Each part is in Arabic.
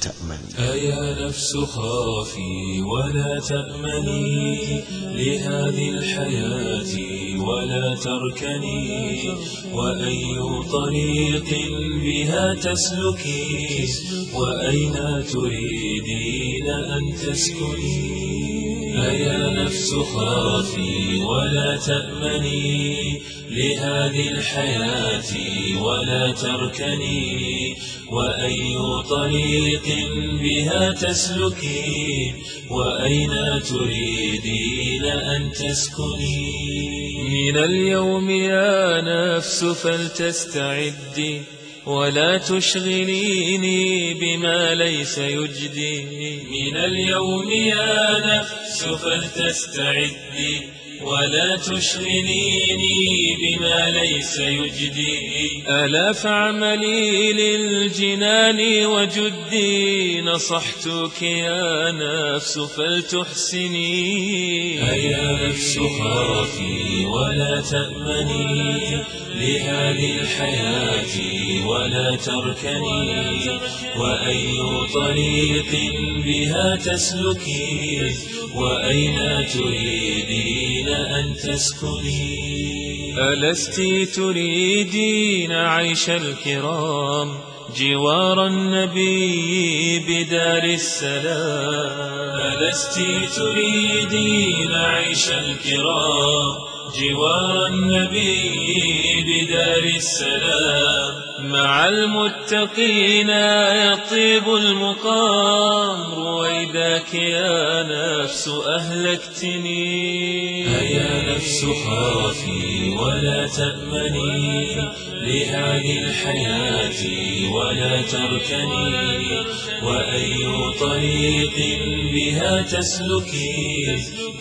تأمني. أيا نفس خافي ولا تأمني لهذه الحياة ولا تركني، وأي طريق بها تسلكي وأين تريدين أن تسكني. أيا نفس خافي ولا تأمني لهذه الحياة ولا تركني، وأي طريق بها تسلكي وأين تريدين أن تسكني. من اليوم يا نفس فلتستعدي ولا تشغليني بما ليس يجدي. من اليوم يا نفس فلتستعدي ولا تشغليني بما ليس يجدي. ألا فاعملي للجنان وجدي، نصحتك يا نفس فلتحسني. أيا نفس خافي ولا تأمني لهذه الحياة ولا تركني، وأي طريق بها تسلكي وأين تريدين أن تسكني. ألست تريدين عيش الكرام جوار النبي بدار السلام. ألست تريدين عيش الكرام جوار النبي بدار السلام. مع المتقين يطيب المقام، رويداك يا نفس أهلكتني. أيا نفس خافي ولا تأمني لهذه الحياة ولا تركني، وأي طريق بها تسلكي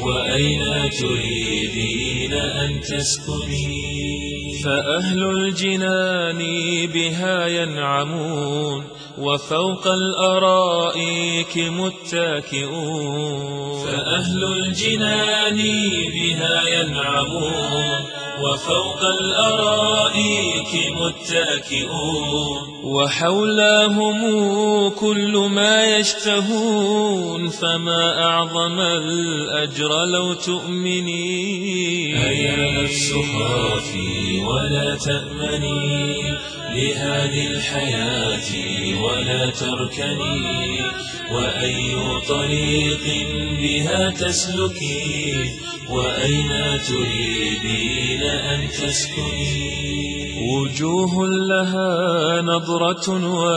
وأين تريدين أن تسكني. فأهل الجنان بها ينعمون وفوق الأرائك متكئون. فأهل الجنان بها ينعمون وفوق الأرائك متكئون، وحولهم كل ما يشتهون، فما أعظم الأجر لو تؤمني. أيا نفس خافي ولا تأمني لهذه الحياة ولا تركني، وأي طريق بها تسلكي وأين تريدين أن تسكني. وجوه لها نظرة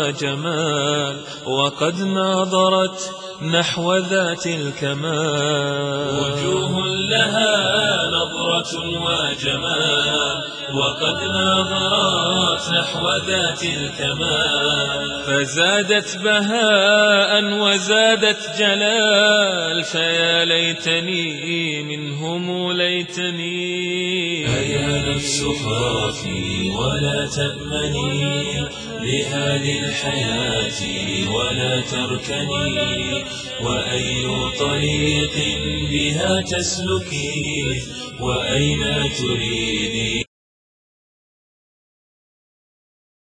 وجمال وقد ناظرت نحو ذات الكمال. وجوه لها نظرة وجمال وقد ناظرت نحو ذات الكمال، فزادت بهاء وزادت جلال، فيا ليتني منهم ليتني. أيا نفس خافي ولا تأمني لهذه الحياة ولا تركني، وأي طريق بها تسلكي وأين تريدي.